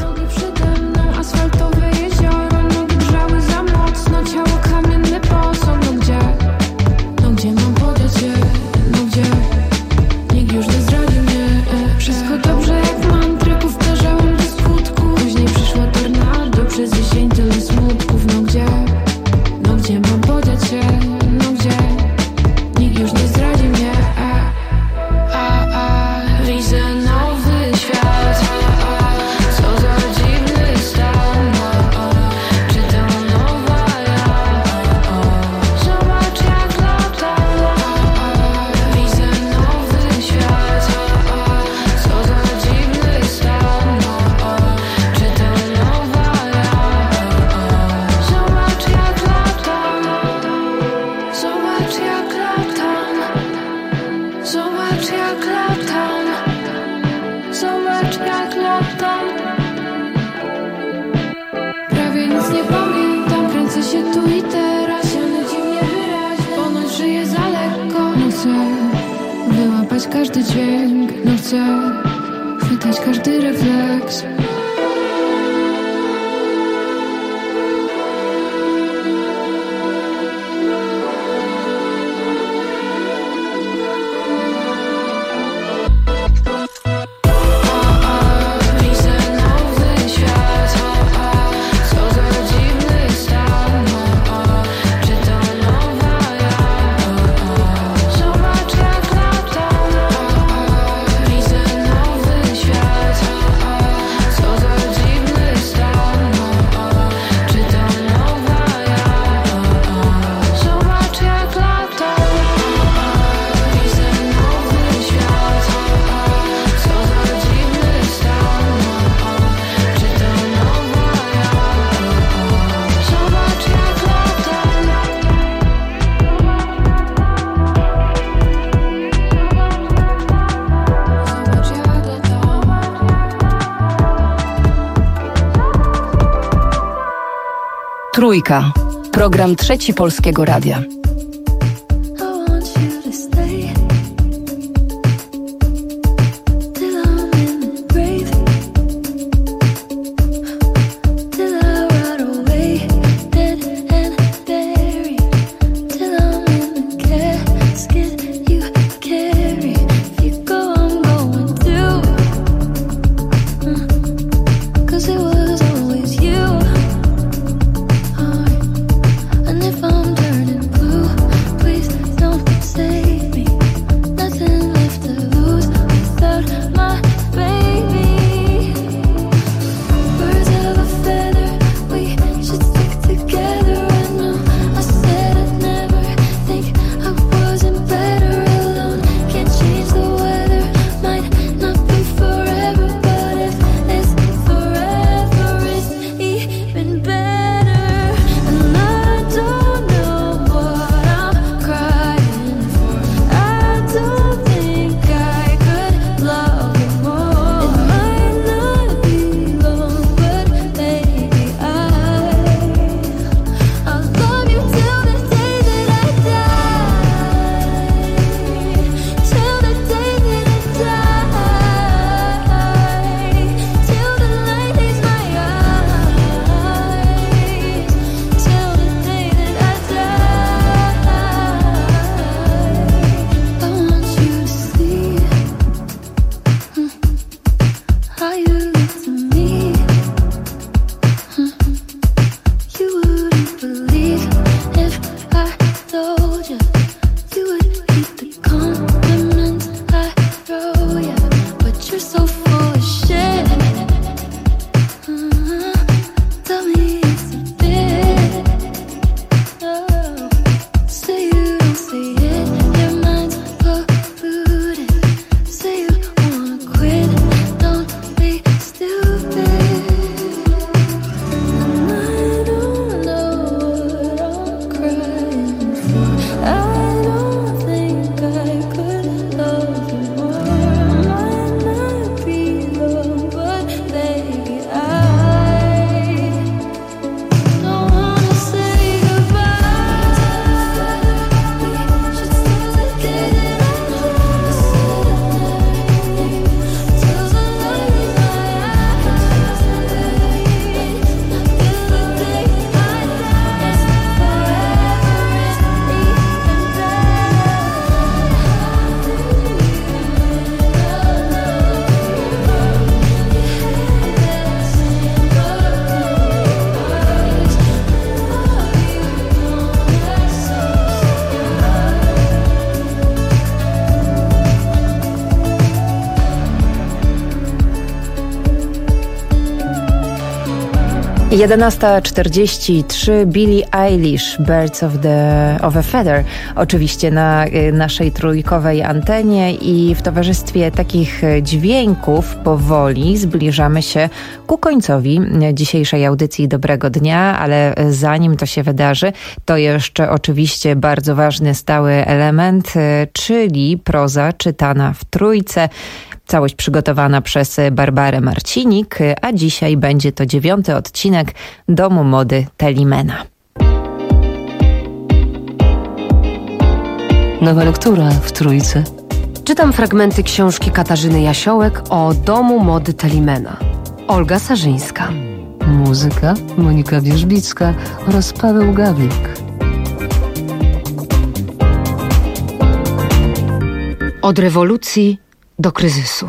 Każdy dźwięk, no chcę chwytać każdy refleks. Trójka. Program Trzeci Polskiego Radia. And if I'm turning blue jedenasta czterdzieści trzy, Billie Eilish, Birds of, the, of a Feather, oczywiście na y, naszej trójkowej antenie, i w towarzystwie takich dźwięków powoli zbliżamy się ku końcowi dzisiejszej audycji Dobrego Dnia, ale zanim to się wydarzy, to jeszcze oczywiście bardzo ważny stały element, y, czyli proza czytana w trójce. Całość przygotowana przez Barbarę Marcinik, a dzisiaj będzie to dziewiąty odcinek Domu Mody Telimena. Nowa lektura w trójce. Czytam fragmenty książki Katarzyny Jasiołek o Domu Mody Telimena. Olga Sarzyńska. Muzyka Monika Wierzbicka oraz Paweł Gawlik. Od rewolucji do kryzysu.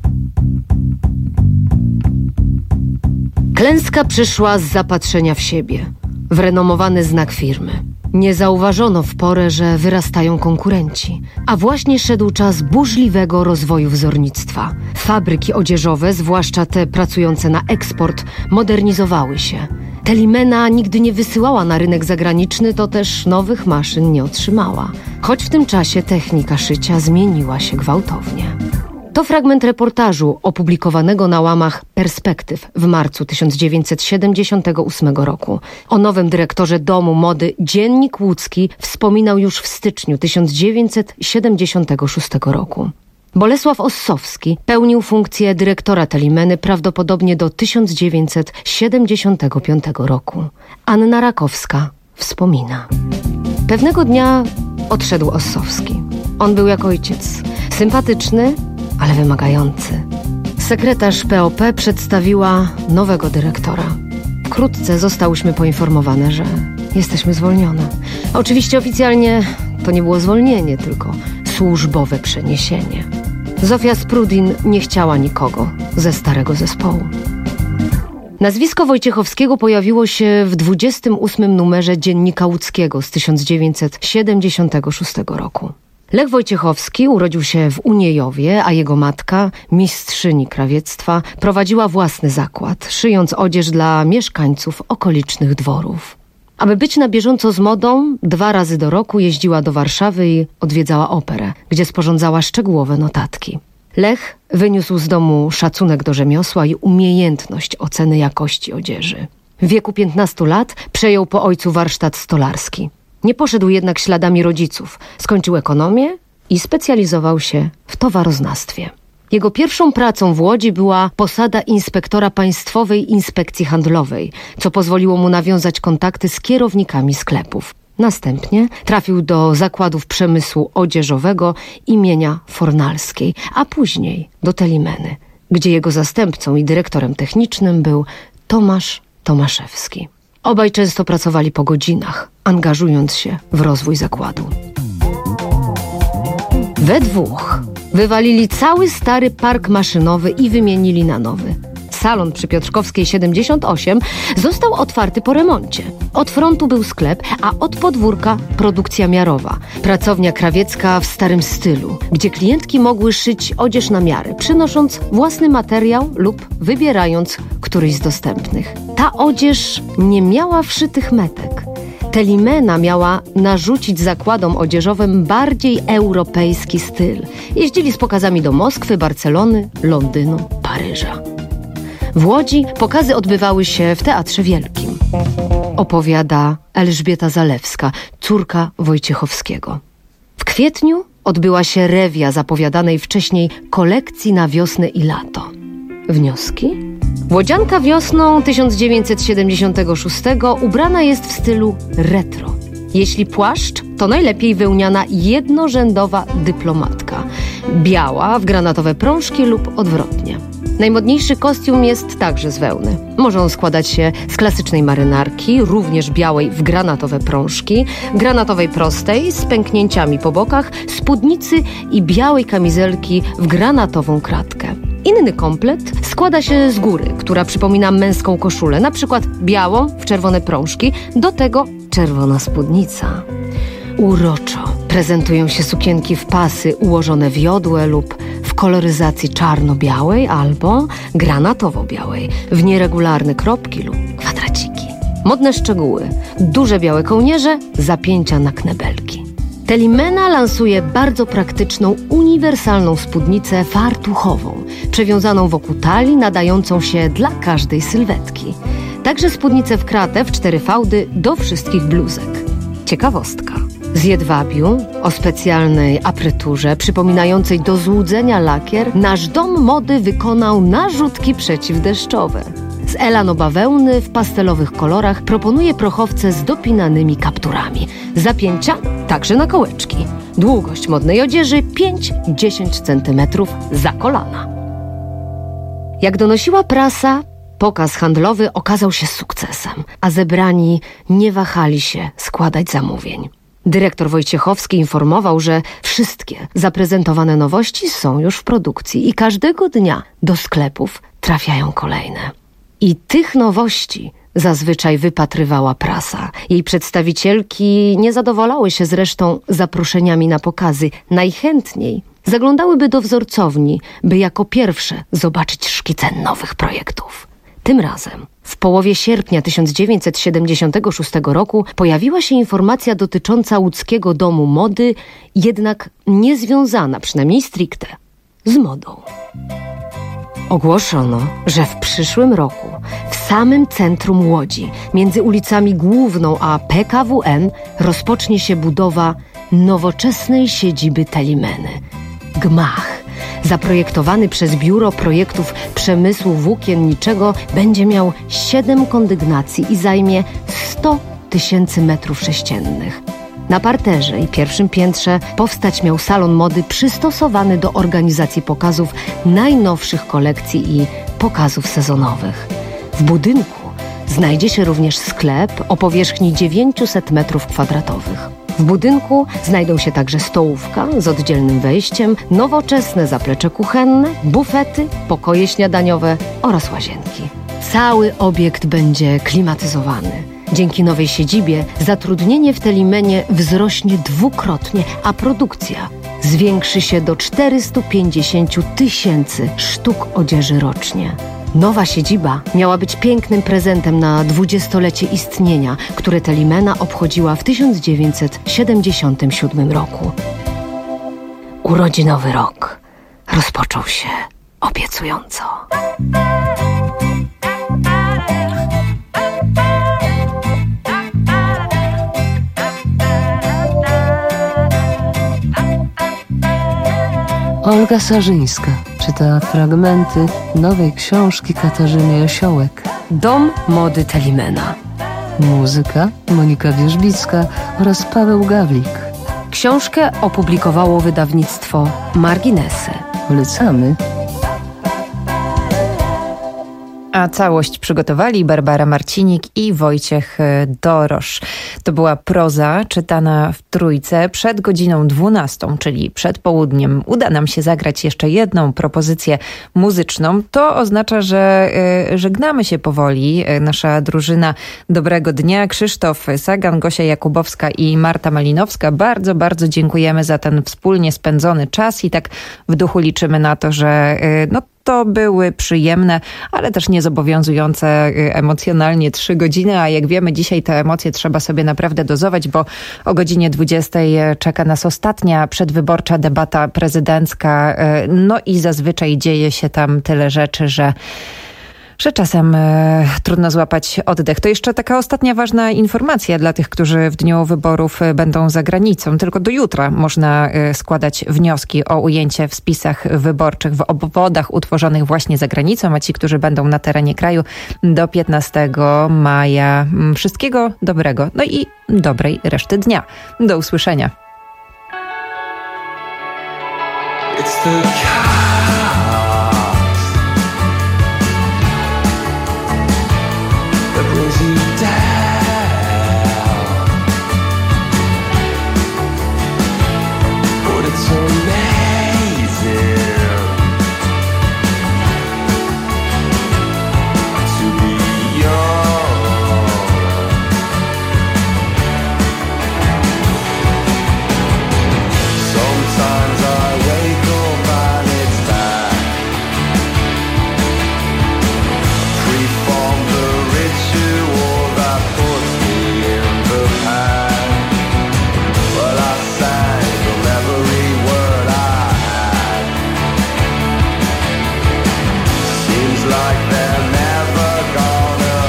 Klęska przyszła z zapatrzenia w siebie, w renomowany znak firmy. Nie zauważono w porę, że wyrastają konkurenci, a właśnie szedł czas burzliwego rozwoju wzornictwa. Fabryki odzieżowe, zwłaszcza te pracujące na eksport, modernizowały się. Telimena nigdy nie wysyłała na rynek zagraniczny, to też nowych maszyn nie otrzymała. Choć w tym czasie technika szycia zmieniła się gwałtownie. To fragment reportażu opublikowanego na łamach Perspektyw w marcu tysiąc dziewięćset siedemdziesiątego ósmego roku. O nowym dyrektorze Domu Mody Dziennik Łódzki wspominał już w styczniu tysiąc dziewięćset siedemdziesiątego szóstego roku. Bolesław Ossowski pełnił funkcję dyrektora Telimeny prawdopodobnie do tysiąc dziewięćset siedemdziesiątego piątego roku. Anna Rakowska wspomina. Pewnego dnia odszedł Ossowski. On był jak ojciec. Sympatyczny, ale wymagający. Sekretarz P O P przedstawiła nowego dyrektora. Wkrótce zostałyśmy poinformowane, że jesteśmy zwolnione. Oczywiście oficjalnie to nie było zwolnienie, tylko służbowe przeniesienie. Zofia Sprudin nie chciała nikogo ze starego zespołu. Nazwisko Wojciechowskiego pojawiło się w dwudziestym ósmym numerze Dziennika Łódzkiego z tysiąc dziewięćset siedemdziesiątego szóstego roku. Lech Wojciechowski urodził się w Uniejowie, a jego matka, mistrzyni krawiectwa, prowadziła własny zakład, szyjąc odzież dla mieszkańców okolicznych dworów. Aby być na bieżąco z modą, dwa razy do roku jeździła do Warszawy i odwiedzała operę, gdzie sporządzała szczegółowe notatki. Lech wyniósł z domu szacunek do rzemiosła i umiejętność oceny jakości odzieży. W wieku piętnastu lat przejął po ojcu warsztat stolarski. Nie poszedł jednak śladami rodziców. Skończył ekonomię i specjalizował się w towaroznawstwie. Jego pierwszą pracą w Łodzi była posada inspektora Państwowej Inspekcji Handlowej, co pozwoliło mu nawiązać kontakty z kierownikami sklepów. Następnie trafił do zakładów przemysłu odzieżowego imienia Fornalskiej, a później do Telimeny, gdzie jego zastępcą i dyrektorem technicznym był Tomasz Tomaszewski. Obaj często pracowali po godzinach, angażując się w rozwój zakładu. We dwóch Wywalili cały stary park maszynowy i wymienili na nowy. Salon przy Piotrkowskiej siedemdziesiąt osiem został otwarty po remoncie. Od frontu był sklep, a od podwórka produkcja miarowa. Pracownia krawiecka w starym stylu, gdzie klientki mogły szyć odzież na miarę, przynosząc własny materiał lub wybierając któryś z dostępnych. Ta odzież nie miała wszytych metek. Telimena miała narzucić zakładom odzieżowym bardziej europejski styl. Jeździli z pokazami do Moskwy, Barcelony, Londynu, Paryża. W Łodzi pokazy odbywały się w Teatrze Wielkim. Opowiada Elżbieta Zalewska, córka Wojciechowskiego. W kwietniu odbyła się rewia zapowiadanej wcześniej kolekcji na wiosnę i lato. Wnioski? Łodzianka wiosną tysiąc dziewięćset siedemdziesiątego szóstego ubrana jest w stylu retro. Jeśli płaszcz, to najlepiej wełniana jednorzędowa dyplomatka. Biała w granatowe prążki lub odwrotnie. Najmodniejszy kostium jest także z wełny. Może on składać się z klasycznej marynarki, również białej w granatowe prążki, granatowej prostej z pęknięciami po bokach, spódnicy i białej kamizelki w granatową kratkę. Inny komplet składa się z góry, która przypomina męską koszulę, na przykład białą w czerwone prążki, do tego czerwona spódnica. Uroczo prezentują się sukienki w pasy ułożone w jodłę lub w koloryzacji czarno-białej albo granatowo-białej, w nieregularne kropki lub kwadraciki. Modne szczegóły, duże białe kołnierze, zapięcia na knebelki. Telimena lansuje bardzo praktyczną, uniwersalną spódnicę fartuchową, przewiązaną wokół talii, nadającą się dla każdej sylwetki. Także spódnicę w kratę w cztery fałdy do wszystkich bluzek. Ciekawostka. Z jedwabiu o specjalnej apryturze przypominającej do złudzenia lakier nasz dom mody wykonał narzutki przeciwdeszczowe. Z elanobawełny w pastelowych kolorach proponuje prochowce z dopinanymi kapturami. Zapięcia także na kołeczki. Długość modnej odzieży pięć do dziesięciu centymetrów za kolana. Jak donosiła prasa, pokaz handlowy okazał się sukcesem, a zebrani nie wahali się składać zamówień. Dyrektor Wojciechowski informował, że wszystkie zaprezentowane nowości są już w produkcji i każdego dnia do sklepów trafiają kolejne. I tych nowości zazwyczaj wypatrywała prasa. Jej przedstawicielki nie zadowalały się zresztą zaproszeniami na pokazy. Najchętniej zaglądałyby do wzorcowni, by jako pierwsze zobaczyć szkice nowych projektów. Tym razem w połowie sierpnia tysiąc dziewięćset siedemdziesiątego szóstego roku pojawiła się informacja dotycząca łódzkiego domu mody, jednak niezwiązana, przynajmniej stricte, z modą. Ogłoszono, że w przyszłym roku w samym centrum Łodzi, między ulicami Główną a P K W M, rozpocznie się budowa nowoczesnej siedziby Telimeny. Gmach, zaprojektowany przez Biuro Projektów Przemysłu Włókienniczego, będzie miał siedem kondygnacji i zajmie sto tysięcy metrów sześciennych. Na parterze i pierwszym piętrze powstać miał salon mody przystosowany do organizacji pokazów najnowszych kolekcji i pokazów sezonowych. W budynku znajdzie się również sklep o powierzchni dziewięćset metrów kwadratowych. W budynku znajdą się także stołówka z oddzielnym wejściem, nowoczesne zaplecze kuchenne, bufety, pokoje śniadaniowe oraz łazienki. Cały obiekt będzie klimatyzowany. Dzięki nowej siedzibie zatrudnienie w Telimenie wzrośnie dwukrotnie, a produkcja zwiększy się do czterystu pięćdziesięciu tysięcy sztuk odzieży rocznie. Nowa siedziba miała być pięknym prezentem na dwudziestolecie istnienia, które Telimena obchodziła w tysiąc dziewięćset siedemdziesiątym siódmym roku. Urodzinowy rok rozpoczął się obiecująco. Olga Sarzyńska czyta fragmenty nowej książki Katarzyny Osiołek. Dom mody Telimena. Muzyka Monika Wierzbicka oraz Paweł Gawlik. Książkę opublikowało wydawnictwo Marginesy. Polecamy. A całość przygotowali Barbara Marcinik i Wojciech Dorosz. To była proza czytana w trójce przed godziną dwunastą, czyli przed południem. Uda nam się zagrać jeszcze jedną propozycję muzyczną. To oznacza, że y, żegnamy się powoli. Nasza drużyna Dobrego Dnia, Krzysztof Sagan, Gosia Jakubowska i Marta Malinowska. Bardzo, bardzo dziękujemy za ten wspólnie spędzony czas i tak w duchu liczymy na to, że y, no to były przyjemne, ale też niezobowiązujące emocjonalnie trzy godziny, a jak wiemy, dzisiaj te emocje trzeba sobie naprawdę dozować, bo o godzinie dwudziestej czeka nas ostatnia przedwyborcza debata prezydencka. No i zazwyczaj dzieje się tam tyle rzeczy, że że czasem e, trudno złapać oddech. To jeszcze taka ostatnia ważna informacja dla tych, którzy w dniu wyborów będą za granicą. Tylko do jutra można e, składać wnioski o ujęcie w spisach wyborczych w obwodach utworzonych właśnie za granicą, a ci, którzy będą na terenie kraju do piętnastego maja. Wszystkiego dobrego, no i dobrej reszty dnia. Do usłyszenia. It's the brings you down, but it's amazing to be young. Sometimes I wake up and it's time. Preform the ritual that puts me in the pan. Well, I sang from every word I had. Seems like they're never gonna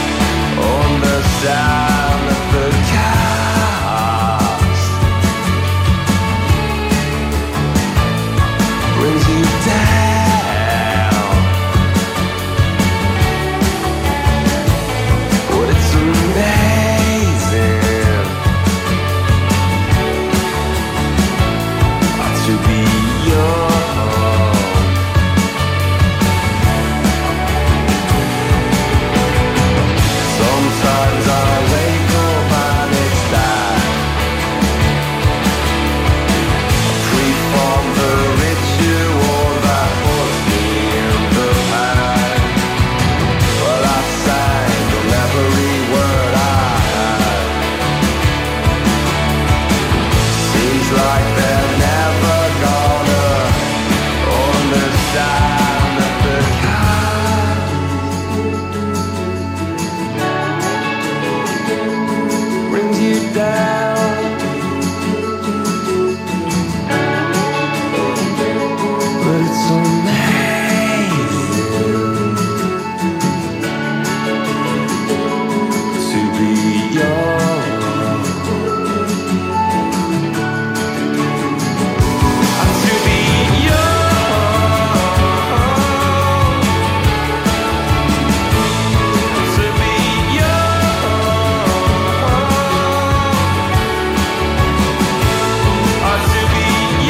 understand that the cast brings you down. But it's amazing to be young. Sometimes I wake up and it's time. Preform the ritual that puts me in the pan. Well, I sang from every word I had. Seems like they're never gonna understand that the kind brings you down. But it's amazing to be young. To be young. To be young. To be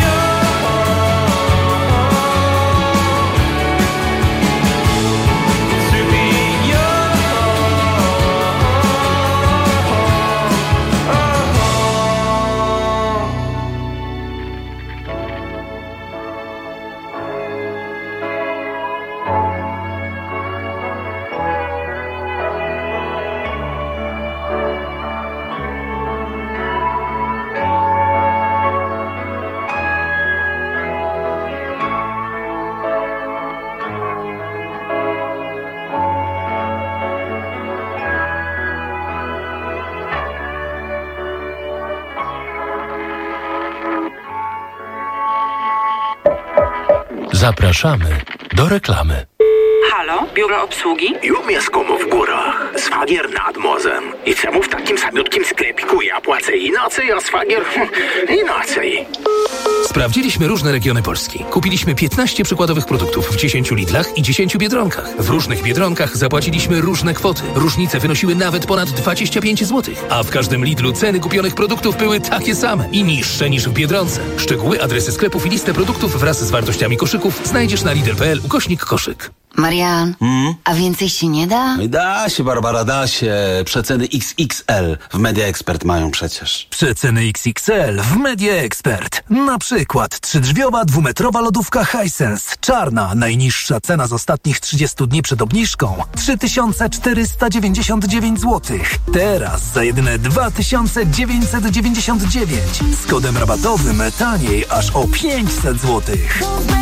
young. To be Zapraszamy do reklamy. Halo, biuro obsługi? Ja mieszkam w górach, szwagier nad morzem. I czemu w takim samiutkim sklepiku ja płacę inaczej, a szwagier inaczej? Sprawdziliśmy różne regiony Polski. Kupiliśmy piętnaście przykładowych produktów w dziesięciu Lidlach i dziesięciu Biedronkach. W różnych Biedronkach zapłaciliśmy różne kwoty. Różnice wynosiły nawet ponad dwadzieścia pięć złotych. A w każdym Lidlu ceny kupionych produktów były takie same i niższe niż w Biedronce. Szczegóły, adresy sklepów i listę produktów wraz z wartościami koszyków znajdziesz na lidl kropka p l ukośnik koszyk. Marian, Mm? a więcej się nie da? Da się, Barbara, da się. Przeceny X X L w Media Expert mają przecież. Przeceny X X L w Media Expert. Na przykład trzydrzwiowa dwumetrowa lodówka Hisense. Czarna. Najniższa cena z ostatnich trzydziestu dni przed obniżką. trzy tysiące czterysta dziewięćdziesiąt dziewięć złotych. Teraz za jedyne dwa tysiące dziewięćset dziewięćdziesiąt dziewięć. Z kodem rabatowym taniej aż o pięćset złotych.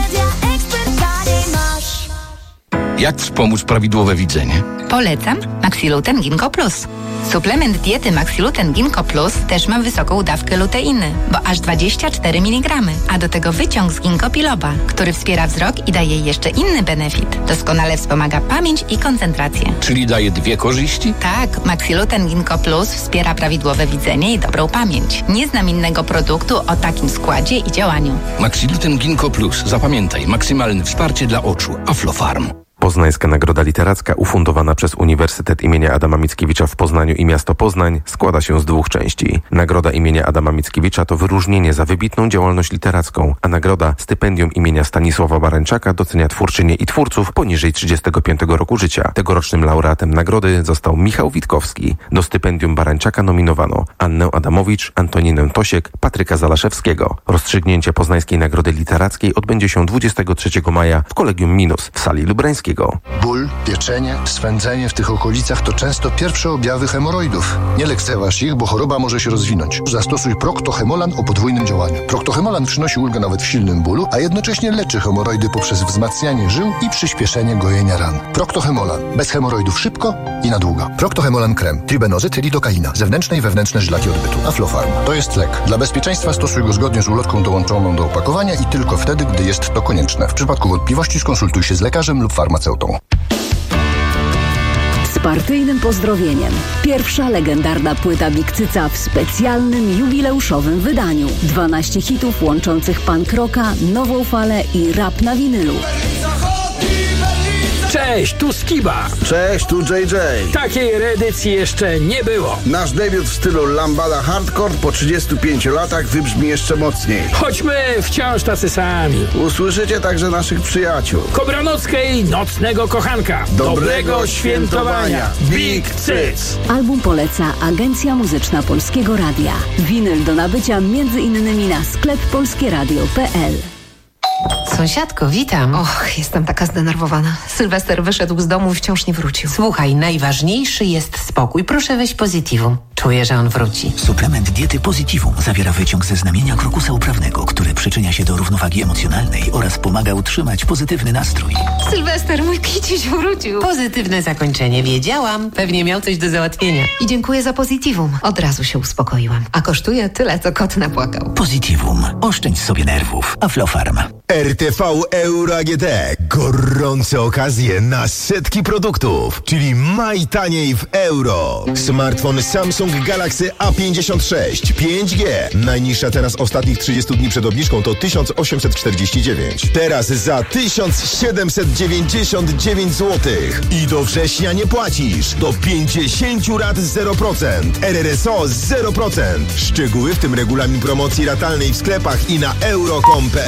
Jak wspomóc prawidłowe widzenie? Polecam Maxiluten Ginkgo Plus. Suplement diety Maxiluten Ginkgo Plus też ma wysoką dawkę luteiny, bo aż dwadzieścia cztery miligramy, a do tego wyciąg z ginkgo biloba, który wspiera wzrok i daje jeszcze inny benefit. Doskonale wspomaga pamięć i koncentrację. Czyli daje dwie korzyści? Tak, Maxiluten Ginkgo Plus wspiera prawidłowe widzenie i dobrą pamięć. Nie znam innego produktu o takim składzie i działaniu. Maxiluten Ginkgo Plus. Zapamiętaj, maksymalne wsparcie dla oczu. Aflofarm. Poznańska Nagroda Literacka, ufundowana przez Uniwersytet imienia Adama Mickiewicza w Poznaniu i miasto Poznań, składa się z dwóch części. Nagroda imienia Adama Mickiewicza to wyróżnienie za wybitną działalność literacką, a nagroda stypendium imienia Stanisława Barańczaka docenia twórczynie i twórców poniżej trzydziestego piątego roku życia. Tegorocznym laureatem nagrody został Michał Witkowski. Do stypendium Barańczaka nominowano Annę Adamowicz, Antoninę Tosiek, Patryka Zalaszewskiego. Rozstrzygnięcie Poznańskiej Nagrody Literackiej odbędzie się dwudziestego trzeciego maja w Kolegium Minus w sali Lubrańskiej. Ból, pieczenie, swędzenie w tych okolicach to często pierwsze objawy hemoroidów. Nie lekceważ ich, bo choroba może się rozwinąć. Zastosuj Procto-Hemolan o podwójnym działaniu. Procto-Hemolan przynosi ulgę nawet w silnym bólu, a jednocześnie leczy hemoroidy poprzez wzmacnianie żył i przyspieszenie gojenia ran. Procto-Hemolan. Bez hemoroidów szybko i na długo. Procto-Hemolan krem. Tribenozy, lidokaina. Zewnętrzne i wewnętrzne żylaki odbytu. Aflofarm. To jest lek. Dla bezpieczeństwa stosuj go zgodnie z ulotką dołączoną do opakowania i tylko wtedy, gdy jest to konieczne. W przypadku wątpliwości skonsultuj się z lekarzem lub farmaceutą. Z partyjnym pozdrowieniem. Pierwsza legendarna płyta Big Cyca w specjalnym, jubileuszowym wydaniu. dwanaście hitów łączących punk rocka, nową falę i rap na winylu. Cześć, tu Skiba. Cześć, tu J J. Takiej reedycji jeszcze nie było. Nasz debiut w stylu lambada hardcore po trzydziestu pięciu latach wybrzmi jeszcze mocniej. Choć my wciąż tacy sami. Usłyszycie także naszych przyjaciół. Kobranockiej Nocnego Kochanka. Dobrego, Dobrego świętowania. Big Cyc. Album poleca Agencja Muzyczna Polskiego Radia. Winyl do nabycia między innymi na sklep polskieradio kropka p l. Sąsiadko, witam. Och, jestem taka zdenerwowana. Sylwester wyszedł z domu i wciąż nie wrócił. Słuchaj, najważniejszy jest spokój. Proszę weź Positivum. Czuję, że on wróci. Suplement diety Positivum zawiera wyciąg ze znamienia krokusa uprawnego, który przyczynia się do równowagi emocjonalnej oraz pomaga utrzymać pozytywny nastrój. Sylwester, mój kiciuś wrócił. Pozytywne zakończenie, wiedziałam. Pewnie miał coś do załatwienia. I dziękuję za Positivum. Od razu się uspokoiłam. A kosztuje tyle, co kot napłakał. Positivum. Oszczędź sobie nerwów. Aflofarm. R T V Euro A G D. Gorące okazje na setki produktów, czyli maj taniej w euro. Smartfon Samsung Galaxy A pięćdziesiąt sześć pięć G. Najniższa cena z ostatnich trzydziestu dni przed obniżką to tysiąc osiemset czterdzieści dziewięć. Teraz za tysiąc siedemset dziewięćdziesiąt dziewięć złotych. I do września nie płacisz. Do pięćdziesiąt rat zero procent. R R S O zero procent. Szczegóły, w tym regulamin promocji ratalnej w sklepach i na euro kropka com kropka p l.